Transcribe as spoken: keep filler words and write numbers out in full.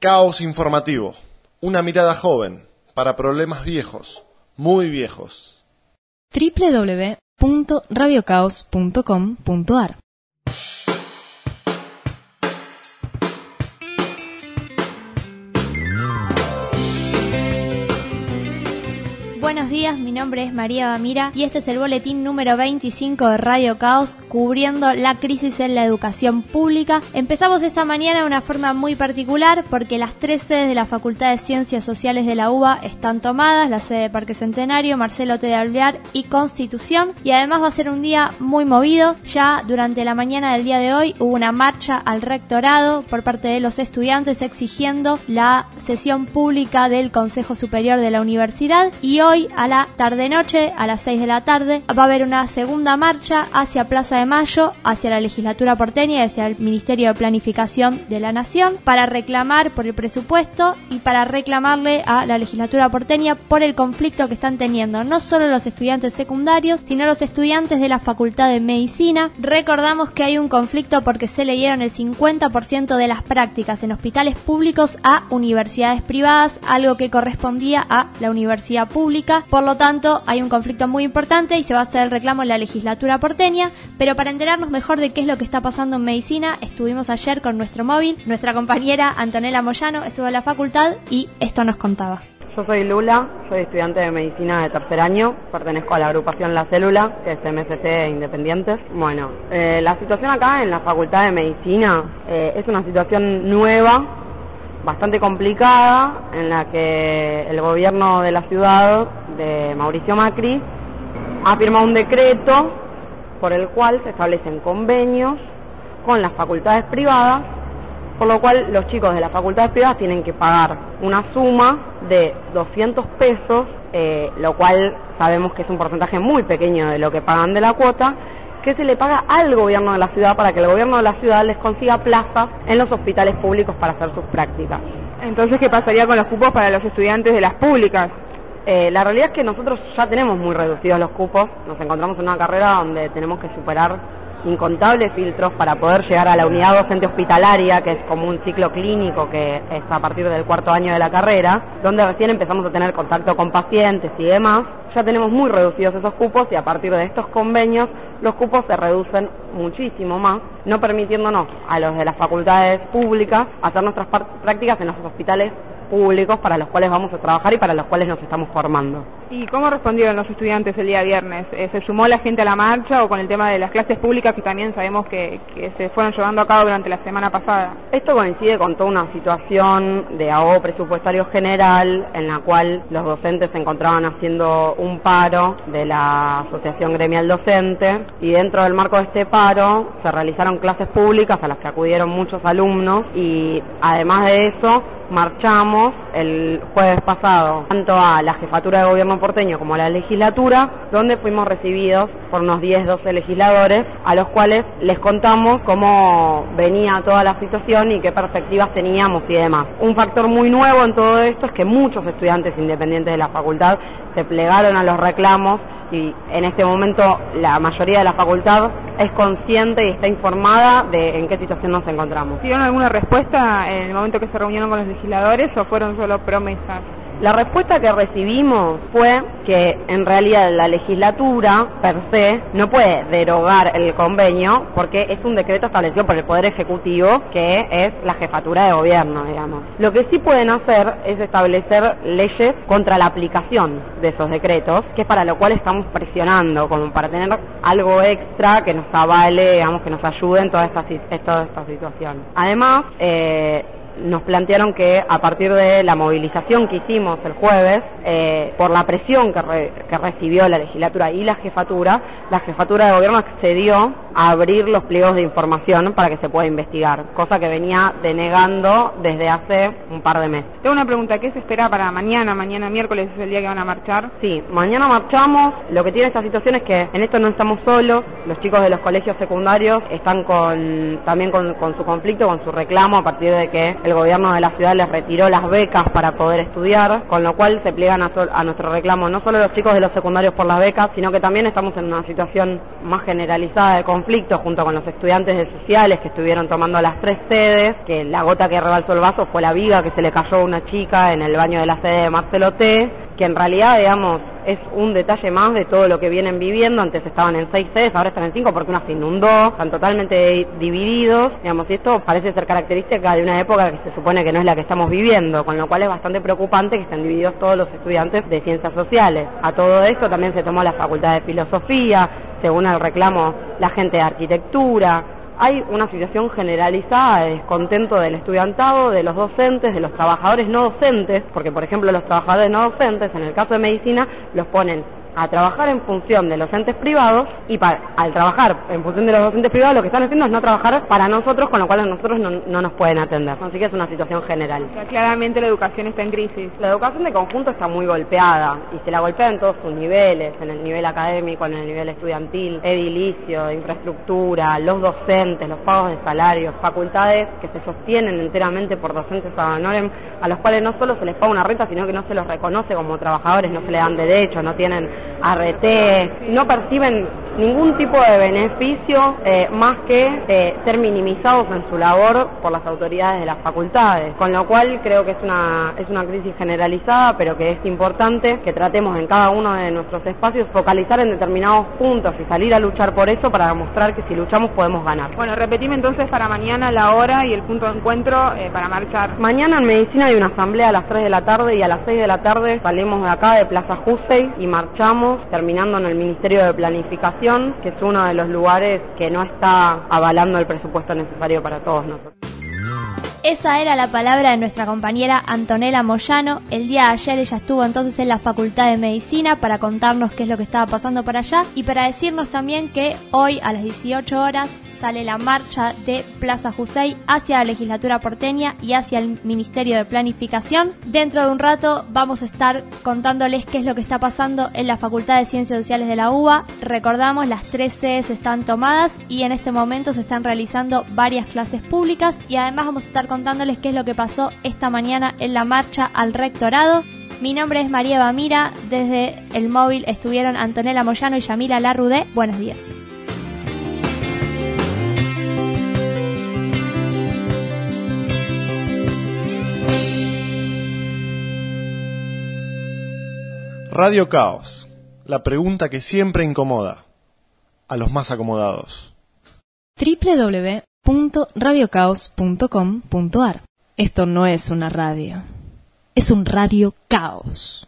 Caos informativo, una mirada joven para problemas viejos, muy viejos. doble u doble u doble u punto radio caos punto com punto a r Buenos días, mi nombre es María Bamira y este es el boletín número veinticinco de Radio Caos, cubriendo la crisis en la educación pública. Empezamos esta mañana de una forma muy particular porque las tres sedes de la Facultad de Ciencias Sociales de la U B A están tomadas, la sede de Parque Centenario, Marcelo T. de Alvear y Constitución, y además va a ser un día muy movido. Ya durante la mañana del día de hoy hubo una marcha al rectorado por parte de los estudiantes exigiendo la sesión pública del Consejo Superior de la Universidad, y hoy a la tarde-noche, a las seis de la tarde, va a haber una segunda marcha hacia Plaza de Mayo, hacia la legislatura porteña y hacia el Ministerio de Planificación de la Nación, para reclamar por el presupuesto y para reclamarle a la legislatura porteña por el conflicto que están teniendo no solo los estudiantes secundarios, sino los estudiantes de la Facultad de Medicina. Recordamos que hay un conflicto porque se le dieron el cincuenta por ciento de las prácticas en hospitales públicos a universidades privadas, algo que correspondía a la universidad pública. Por lo tanto, hay un conflicto muy importante y se va a hacer el reclamo en la legislatura porteña. Pero para enterarnos mejor de qué es lo que está pasando en medicina, estuvimos ayer con nuestro móvil. Nuestra compañera Antonella Moyano estuvo en la facultad y esto nos contaba. Yo soy Lula, soy estudiante de medicina de tercer año, pertenezco a la agrupación La Célula, que es M S C Independientes. Bueno, eh, la situación acá en la Facultad de Medicina eh, es una situación nueva, bastante complicada, en la que el gobierno de la ciudad de Mauricio Macri ha firmado un decreto por el cual se establecen convenios con las facultades privadas, por lo cual los chicos de las facultades privadas tienen que pagar una suma de doscientos pesos, eh, lo cual sabemos que es un porcentaje muy pequeño de lo que pagan de la cuota, que se le paga al gobierno de la ciudad para que el gobierno de la ciudad les consiga plazas en los hospitales públicos para hacer sus prácticas. Entonces, ¿qué pasaría con los cupos para los estudiantes de las públicas? Eh, la realidad es que nosotros ya tenemos muy reducidos los cupos, nos encontramos en una carrera donde tenemos que superar incontables filtros para poder llegar a la unidad docente hospitalaria, que es como un ciclo clínico que es a partir del cuarto año de la carrera, donde recién empezamos a tener contacto con pacientes y demás. Ya tenemos muy reducidos esos cupos y a partir de estos convenios los cupos se reducen muchísimo más, no permitiéndonos a los de las facultades públicas hacer nuestras prácticas en los hospitales públicos para los cuales vamos a trabajar y para los cuales nos estamos formando. ¿Y cómo respondieron los estudiantes el día viernes? Eh, ¿Se sumó la gente a la marcha o con el tema de las clases públicas que también sabemos que, que se fueron llevando a cabo durante la semana pasada? Esto coincide con toda una situación de ahogo presupuestario general en la cual los docentes se encontraban haciendo un paro de la Asociación Gremial Docente, y dentro del marco de este paro se realizaron clases públicas a las que acudieron muchos alumnos, y además de eso marchamos el jueves pasado tanto a la jefatura de gobierno porteño como a la legislatura, donde fuimos recibidos por unos diez, doce legisladores a los cuales les contamos cómo venía toda la situación y qué perspectivas teníamos y demás. Un factor muy nuevo en todo esto es que muchos estudiantes independientes de la facultad se plegaron a los reclamos, y en este momento la mayoría de la facultad es consciente y está informada de en qué situación nos encontramos. ¿Tuvieron alguna respuesta en el momento que se reunieron con los legisladores o fueron solo promesas? La respuesta que recibimos fue que en realidad la legislatura per se no puede derogar el convenio porque es un decreto establecido por el Poder Ejecutivo, que es la jefatura de gobierno, digamos. Lo que sí pueden hacer es establecer leyes contra la aplicación de esos decretos, que es para lo cual estamos presionando, como para tener algo extra que nos avale, digamos, que nos ayude en toda esta, toda esta situación. Además, eh, nos plantearon que a partir de la movilización que hicimos el jueves, eh, por la presión que, re, que recibió la legislatura y la jefatura, la jefatura de gobierno accedió a abrir los pliegos de información para que se pueda investigar, cosa que venía denegando desde hace un par de meses. Tengo una pregunta, ¿qué se espera para mañana? Mañana miércoles es el día que van a marchar. Sí, mañana marchamos. Lo que tiene esta situación es que en esto no estamos solos, los chicos de los colegios secundarios están con también con, con su conflicto, con su reclamo a partir de que el gobierno de la ciudad les retiró las becas para poder estudiar, con lo cual se pliegan a, so- a nuestro reclamo no solo los chicos de los secundarios por las becas, sino que también estamos en una situación más generalizada de conflicto junto con los estudiantes de sociales que estuvieron tomando las tres sedes, que la gota que rebalsó el vaso fue la viga que se le cayó a una chica en el baño de la sede de Marcelo T., que en realidad, digamos, es un detalle más de todo lo que vienen viviendo. Antes estaban en seis sedes, ahora están en cinco porque una se inundó, están totalmente divididos, digamos, y esto parece ser característica de una época que se supone que no es la que estamos viviendo, con lo cual es bastante preocupante que estén divididos todos los estudiantes de ciencias sociales. A todo esto también se tomó la facultad de filosofía, según el reclamo la gente de arquitectura. Hay una situación generalizada de descontento del estudiantado, de los docentes, de los trabajadores no docentes, porque por ejemplo los trabajadores no docentes, en el caso de medicina, los ponen a trabajar en función de los entes privados y para, al trabajar en función de los docentes privados lo que están haciendo es no trabajar para nosotros, con lo cual a nosotros no, no nos pueden atender. Así que es una situación general. O sea, claramente la educación está en crisis. La educación de conjunto está muy golpeada y se la golpea en todos sus niveles, en el nivel académico, en el nivel estudiantil, edilicio, infraestructura, los docentes, los pagos de salarios, facultades que se sostienen enteramente por docentes ad honorem, a los cuales no solo se les paga una renta, sino que no se los reconoce como trabajadores, no se les dan derechos, no tienen A R T, no perciben ningún tipo de beneficio eh, más que eh, ser minimizados en su labor por las autoridades de las facultades, con lo cual creo que es una es una crisis generalizada, pero que es importante que tratemos en cada uno de nuestros espacios focalizar en determinados puntos y salir a luchar por eso para demostrar que si luchamos podemos ganar. Bueno, repetime entonces para mañana la hora y el punto de encuentro eh, para marchar. Mañana en Medicina hay una asamblea a las tres de la tarde y a las seis de la tarde salimos de acá de Plaza Jusey y marchamos terminando en el Ministerio de Planificación, que es uno de los lugares que no está avalando el presupuesto necesario para todos nosotros. Esa era la palabra de nuestra compañera Antonella Moyano. El día de ayer ella estuvo entonces en la Facultad de Medicina para contarnos qué es lo que estaba pasando por allá y para decirnos también que hoy a las dieciocho horas sale la marcha de Plaza Jusey hacia la legislatura porteña y hacia el Ministerio de Planificación. Dentro de un rato vamos a estar contándoles qué es lo que está pasando en la Facultad de Ciencias Sociales de la U B A. Recordamos, las tres sedes están tomadas y en este momento se están realizando varias clases públicas y además vamos a estar contándoles qué es lo que pasó esta mañana en la marcha al rectorado. Mi nombre es María Bamira, desde el móvil estuvieron Antonella Moyano y Yamila Larrudé. Buenos días. Radio Caos, la pregunta que siempre incomoda a los más acomodados. doble u doble u doble u punto radio caos punto com punto a r. Esto no es una radio, es un radio caos.